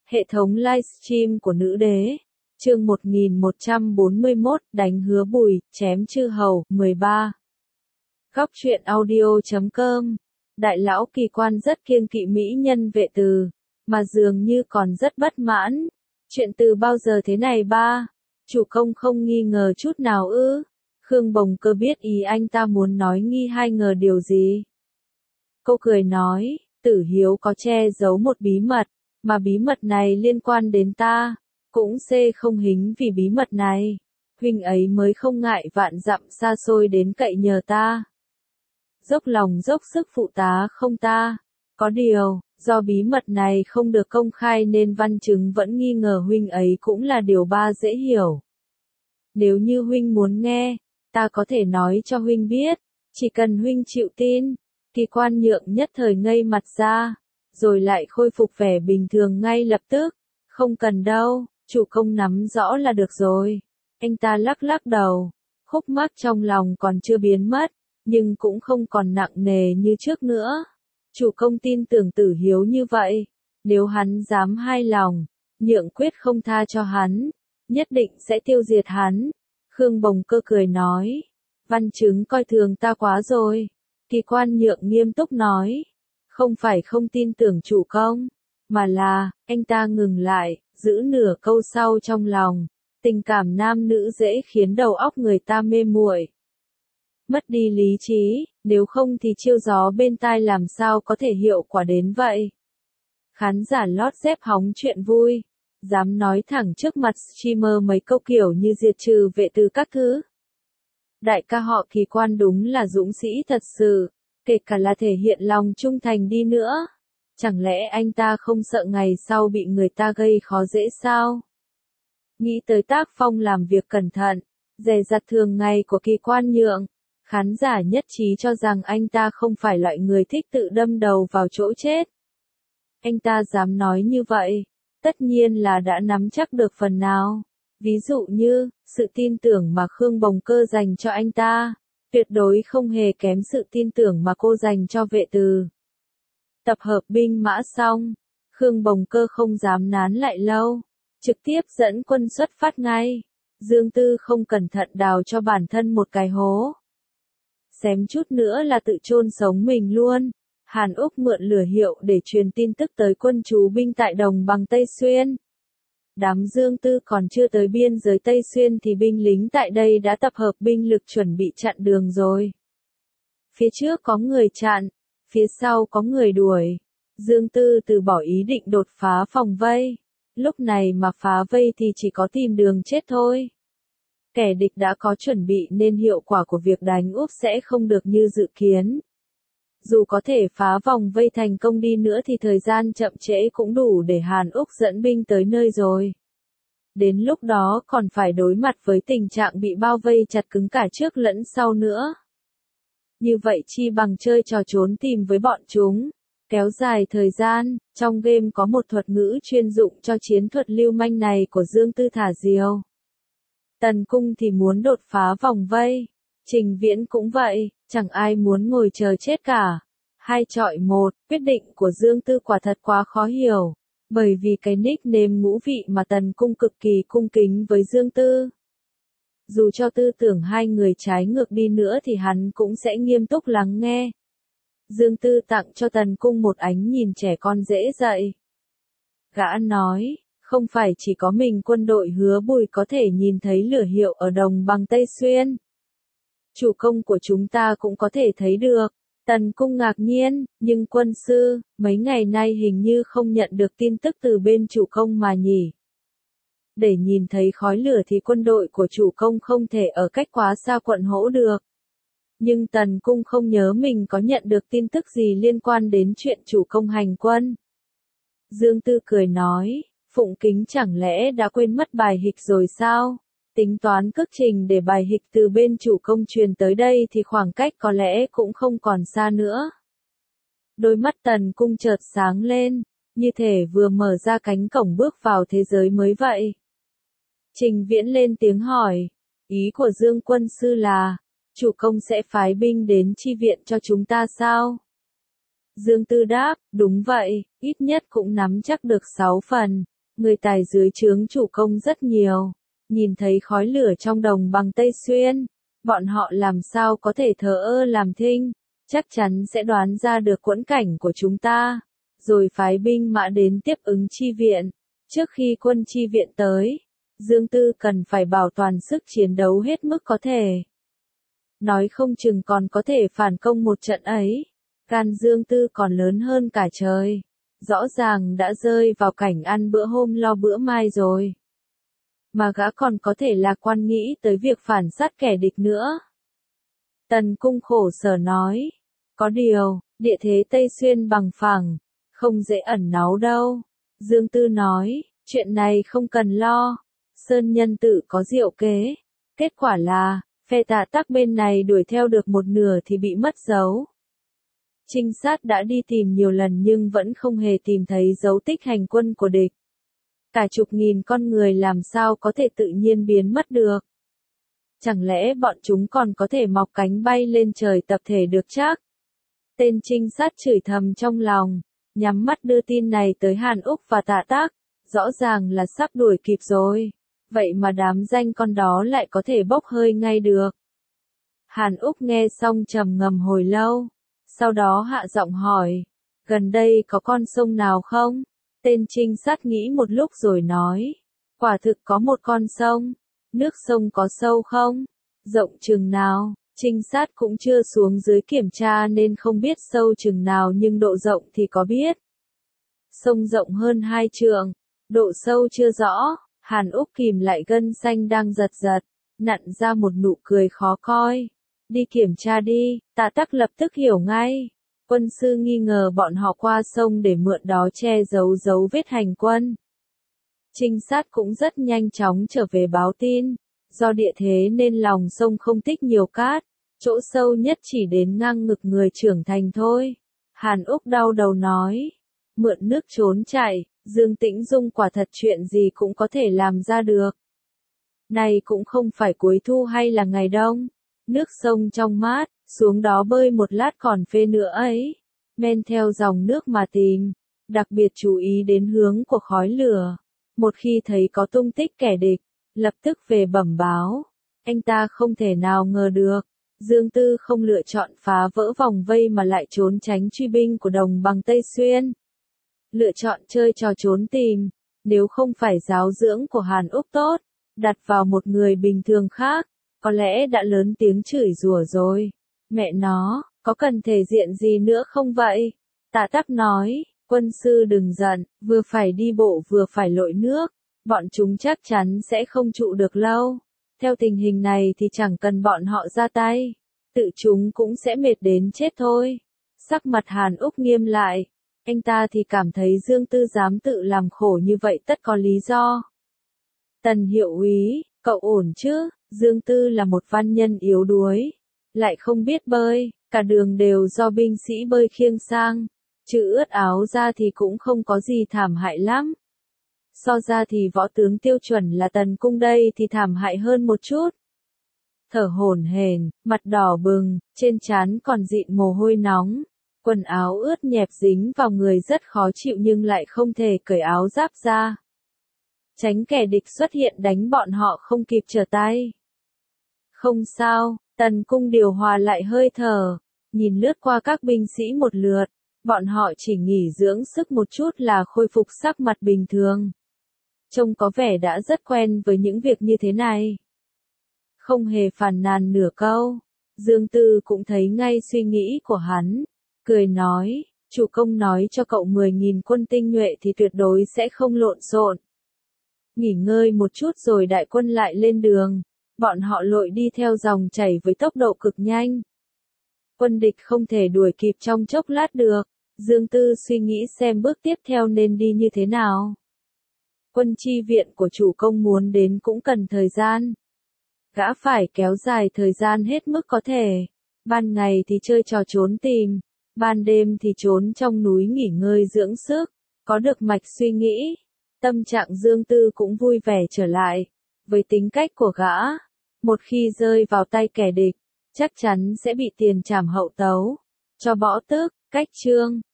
Hệ thống livestream của nữ đế. Chương 1141, đánh hứa Bùi, chém chư hầu, 13. Góc truyện audio.com. Đại lão Kỳ Quan rất kiêng kỵ mỹ nhân Vệ Từ, mà dường như còn rất bất mãn. Chuyện từ bao giờ thế này ba? Chủ công không nghi ngờ chút nào ư? Khương Bồng Cơ biết ý anh ta muốn nói nghi hay ngờ điều gì. Cô cười nói, Tử Hiếu có che giấu một bí mật, mà bí mật này liên quan đến ta, cũng không hính vì bí mật này. Huynh ấy mới không ngại vạn dặm xa xôi đến cậy nhờ ta. Dốc lòng dốc sức phụ tá không ta. Có điều, do bí mật này không được công khai nên văn chứng vẫn nghi ngờ huynh ấy cũng là điều ba dễ hiểu. Nếu như huynh muốn nghe, ta có thể nói cho huynh biết, chỉ cần huynh chịu tin. Kỳ Quan Nhượng nhất thời ngây mặt ra, rồi lại khôi phục vẻ bình thường ngay lập tức. Không cần đâu, chủ công nắm rõ là được rồi. Anh ta lắc lắc đầu, khúc mắc trong lòng còn chưa biến mất, nhưng cũng không còn nặng nề như trước nữa. Chủ công tin tưởng Tử Hiếu như vậy, nếu hắn dám hai lòng, Nhượng quyết không tha cho hắn, nhất định sẽ tiêu diệt hắn. Khương Bồng Cơ cười nói, văn chứng coi thường ta quá rồi. Kỳ Quan Nhượng nghiêm túc nói, không phải không tin tưởng chủ công, mà là, anh ta ngừng lại, giữ nửa câu sau trong lòng. Tình cảm nam nữ dễ khiến đầu óc người ta mê muội, mất đi lý trí, nếu không thì chiêu gió bên tai làm sao có thể hiệu quả đến vậy. Khán giả lót dép hóng chuyện vui, dám nói thẳng trước mặt streamer mấy câu kiểu như diệt trừ Vệ Từ các thứ. Đại ca họ Kỳ Quan đúng là dũng sĩ thật sự, kể cả là thể hiện lòng trung thành đi nữa. Chẳng lẽ anh ta không sợ ngày sau bị người ta gây khó dễ sao? Nghĩ tới tác phong làm việc cẩn thận, dè dặt thường ngày của Kỳ Quan Nhượng, khán giả nhất trí cho rằng anh ta không phải loại người thích tự đâm đầu vào chỗ chết. Anh ta dám nói như vậy, tất nhiên là đã nắm chắc được phần nào. Ví dụ như, sự tin tưởng mà Khương Bồng Cơ dành cho anh ta, tuyệt đối không hề kém sự tin tưởng mà cô dành cho Vệ Từ. Tập hợp binh mã xong, Khương Bồng Cơ không dám nán lại lâu, trực tiếp dẫn quân xuất phát ngay. Dương Tư không cẩn thận đào cho bản thân một cái hố, xém chút nữa là tự chôn sống mình luôn. Hàn Úc mượn lửa hiệu để truyền tin tức tới quân chú binh tại đồng bằng Tây Xuyên. Đám Dương Tư còn chưa tới biên giới Tây Xuyên thì binh lính tại đây đã tập hợp binh lực chuẩn bị chặn đường rồi. Phía trước có người chặn, phía sau có người đuổi. Dương Tư từ bỏ ý định đột phá phòng vây. Lúc này mà phá vây thì chỉ có tìm đường chết thôi. Kẻ địch đã có chuẩn bị nên hiệu quả của việc đánh úp sẽ không được như dự kiến. Dù có thể phá vòng vây thành công đi nữa thì thời gian chậm trễ cũng đủ để Hàn Úc dẫn binh tới nơi rồi. Đến lúc đó còn phải đối mặt với tình trạng bị bao vây chặt cứng cả trước lẫn sau nữa. Như vậy chi bằng chơi trò trốn tìm với bọn chúng, kéo dài thời gian. Trong game có một thuật ngữ chuyên dụng cho chiến thuật lưu manh này của Dương Tư thả diều. Tần Cung thì muốn đột phá vòng vây, Trình Viễn cũng vậy, chẳng ai muốn ngồi chờ chết cả. 2 chọi 1, quyết định của Dương Tư quả thật quá khó hiểu, bởi vì cái nickname ngũ vị mà Tần Cung cực kỳ cung kính với Dương Tư. Dù cho tư tưởng hai người trái ngược đi nữa thì hắn cũng sẽ nghiêm túc lắng nghe. Dương Tư tặng cho Tần Cung một ánh nhìn trẻ con dễ dạy. Gã nói, không phải chỉ có mình quân đội Hứa Bùi có thể nhìn thấy lửa hiệu ở đồng bằng Tây Xuyên. Chủ công của chúng ta cũng có thể thấy được. Tần Cung ngạc nhiên, nhưng quân sư, mấy ngày nay hình như không nhận được tin tức từ bên chủ công mà nhỉ. Để nhìn thấy khói lửa thì quân đội của chủ công không thể ở cách quá xa quận Hỗ được. Nhưng Tần Cung không nhớ mình có nhận được tin tức gì liên quan đến chuyện chủ công hành quân. Dương Tư cười nói, Phụng Kính chẳng lẽ đã quên mất bài hịch rồi sao? Tính toán cước trình để bài hịch từ bên chủ công truyền tới đây thì khoảng cách có lẽ cũng không còn xa nữa. Đôi mắt Tần Cung chợt sáng lên, như thể vừa mở ra cánh cổng bước vào thế giới mới vậy. Trình Viễn lên tiếng hỏi, ý của Dương quân sư là, chủ công sẽ phái binh đến chi viện cho chúng ta sao? Dương Tư đáp, đúng vậy, ít nhất cũng nắm chắc được 6 phần. Người tài dưới trướng chủ công rất nhiều, nhìn thấy khói lửa trong đồng bằng Tây Xuyên, bọn họ làm sao có thể thờ ơ làm thinh, chắc chắn sẽ đoán ra được quẫn cảnh của chúng ta, rồi phái binh mã đến tiếp ứng chi viện. Trước khi quân chi viện tới, Dương Tư cần phải bảo toàn sức chiến đấu hết mức có thể. Nói không chừng còn có thể phản công một trận ấy. Gan Dương Tư còn lớn hơn cả trời. Rõ ràng đã rơi vào cảnh ăn bữa hôm lo bữa mai rồi. Mà gã còn có thể lạc quan nghĩ tới việc phản sát kẻ địch nữa. Tần Cung khổ sở nói. Có điều, địa thế Tây Xuyên bằng phẳng, không dễ ẩn náu đâu. Dương Tư nói, chuyện này không cần lo. Sơn Nhân tự có diệu kế. Kết quả là, phe Tạ Tắc bên này đuổi theo được một nửa thì bị mất dấu. Trinh sát đã đi tìm nhiều lần nhưng vẫn không hề tìm thấy dấu tích hành quân của địch. Cả chục nghìn con người làm sao có thể tự nhiên biến mất được. Chẳng lẽ bọn chúng còn có thể mọc cánh bay lên trời tập thể được chắc? Tên trinh sát chửi thầm trong lòng, nhắm mắt đưa tin này tới Hàn Úc và Tạ Tắc, rõ ràng là sắp đuổi kịp rồi. Vậy mà đám danh con đó lại có thể bốc hơi ngay được. Hàn Úc nghe xong trầm ngâm hồi lâu, sau đó hạ giọng hỏi, gần đây có con sông nào không? Tên trinh sát nghĩ một lúc rồi nói, quả thực có một con sông, nước sông có sâu không? Rộng chừng nào? Trinh sát cũng chưa xuống dưới kiểm tra nên không biết sâu chừng nào nhưng độ rộng thì có biết. Sông rộng hơn 2 trượng, độ sâu chưa rõ. Hàn Úc kìm lại gân xanh đang giật giật, nặn ra một nụ cười khó coi. Đi kiểm tra đi, Tạ Tắc lập tức hiểu ngay. Quân sư nghi ngờ bọn họ qua sông để mượn đó che giấu dấu vết hành quân. Trinh sát cũng rất nhanh chóng trở về báo tin. Do địa thế nên lòng sông không tích nhiều cát, chỗ sâu nhất chỉ đến ngang ngực người trưởng thành thôi. Hàn Úc đau đầu nói, mượn nước trốn chạy. Dương Tĩnh Dung quả thật chuyện gì cũng có thể làm ra được. Này cũng không phải cuối thu hay là ngày đông. Nước sông trong mát, xuống đó bơi một lát còn phê nữa ấy. Men theo dòng nước mà tìm. Đặc biệt chú ý đến hướng của khói lửa. Một khi thấy có tung tích kẻ địch, lập tức về bẩm báo. Anh ta không thể nào ngờ được. Dương Tư không lựa chọn phá vỡ vòng vây mà lại trốn tránh truy binh của đồng bằng Tây Xuyên. Lựa chọn chơi trò trốn tìm, nếu không phải giáo dưỡng của Hàn Úc tốt, đặt vào một người bình thường khác, có lẽ đã lớn tiếng chửi rủa rồi. Mẹ nó, có cần thể diện gì nữa không vậy? Tạ Tắc nói, quân sư đừng giận, vừa phải đi bộ vừa phải lội nước, bọn chúng chắc chắn sẽ không trụ được lâu. Theo tình hình này thì chẳng cần bọn họ ra tay, tự chúng cũng sẽ mệt đến chết thôi. Sắc mặt Hàn Úc nghiêm lại. Anh ta thì cảm thấy Dương Tư dám tự làm khổ như vậy tất có lý do. Tần hiệu úy, cậu ổn chứ? Dương Tư là một văn nhân yếu đuối, lại không biết bơi, cả đường đều do binh sĩ bơi khiêng sang, chứ ướt áo ra thì cũng không có gì thảm hại lắm. So ra thì võ tướng tiêu chuẩn là Tần Cung đây thì thảm hại hơn một chút. Thở hổn hển, mặt đỏ bừng, trên trán còn dịn mồ hôi nóng. Quần áo ướt nhẹp dính vào người rất khó chịu nhưng lại không thể cởi áo giáp ra. Tránh kẻ địch xuất hiện đánh bọn họ không kịp trở tay. Không sao, Tần Cung điều hòa lại hơi thở, nhìn lướt qua các binh sĩ một lượt, bọn họ chỉ nghỉ dưỡng sức một chút là khôi phục sắc mặt bình thường. Trông có vẻ đã rất quen với những việc như thế này. Không hề phàn nàn nửa câu, Dương Tư cũng thấy ngay suy nghĩ của hắn. Cười nói, chủ công nói cho cậu 10.000 quân tinh nhuệ thì tuyệt đối sẽ không lộn xộn. Nghỉ ngơi một chút rồi đại quân lại lên đường, bọn họ lội đi theo dòng chảy với tốc độ cực nhanh. Quân địch không thể đuổi kịp trong chốc lát được, Dương Tư suy nghĩ xem bước tiếp theo nên đi như thế nào. Quân chi viện của chủ công muốn đến cũng cần thời gian. Gã phải kéo dài thời gian hết mức có thể, ban ngày thì chơi trò trốn tìm. Ban đêm thì trốn trong núi nghỉ ngơi dưỡng sức, có được mạch suy nghĩ. Tâm trạng Dương Tư cũng vui vẻ trở lại. Với tính cách của gã, một khi rơi vào tay kẻ địch, chắc chắn sẽ bị tiền trảm hậu tấu. Cho bỏ tước, cách chương.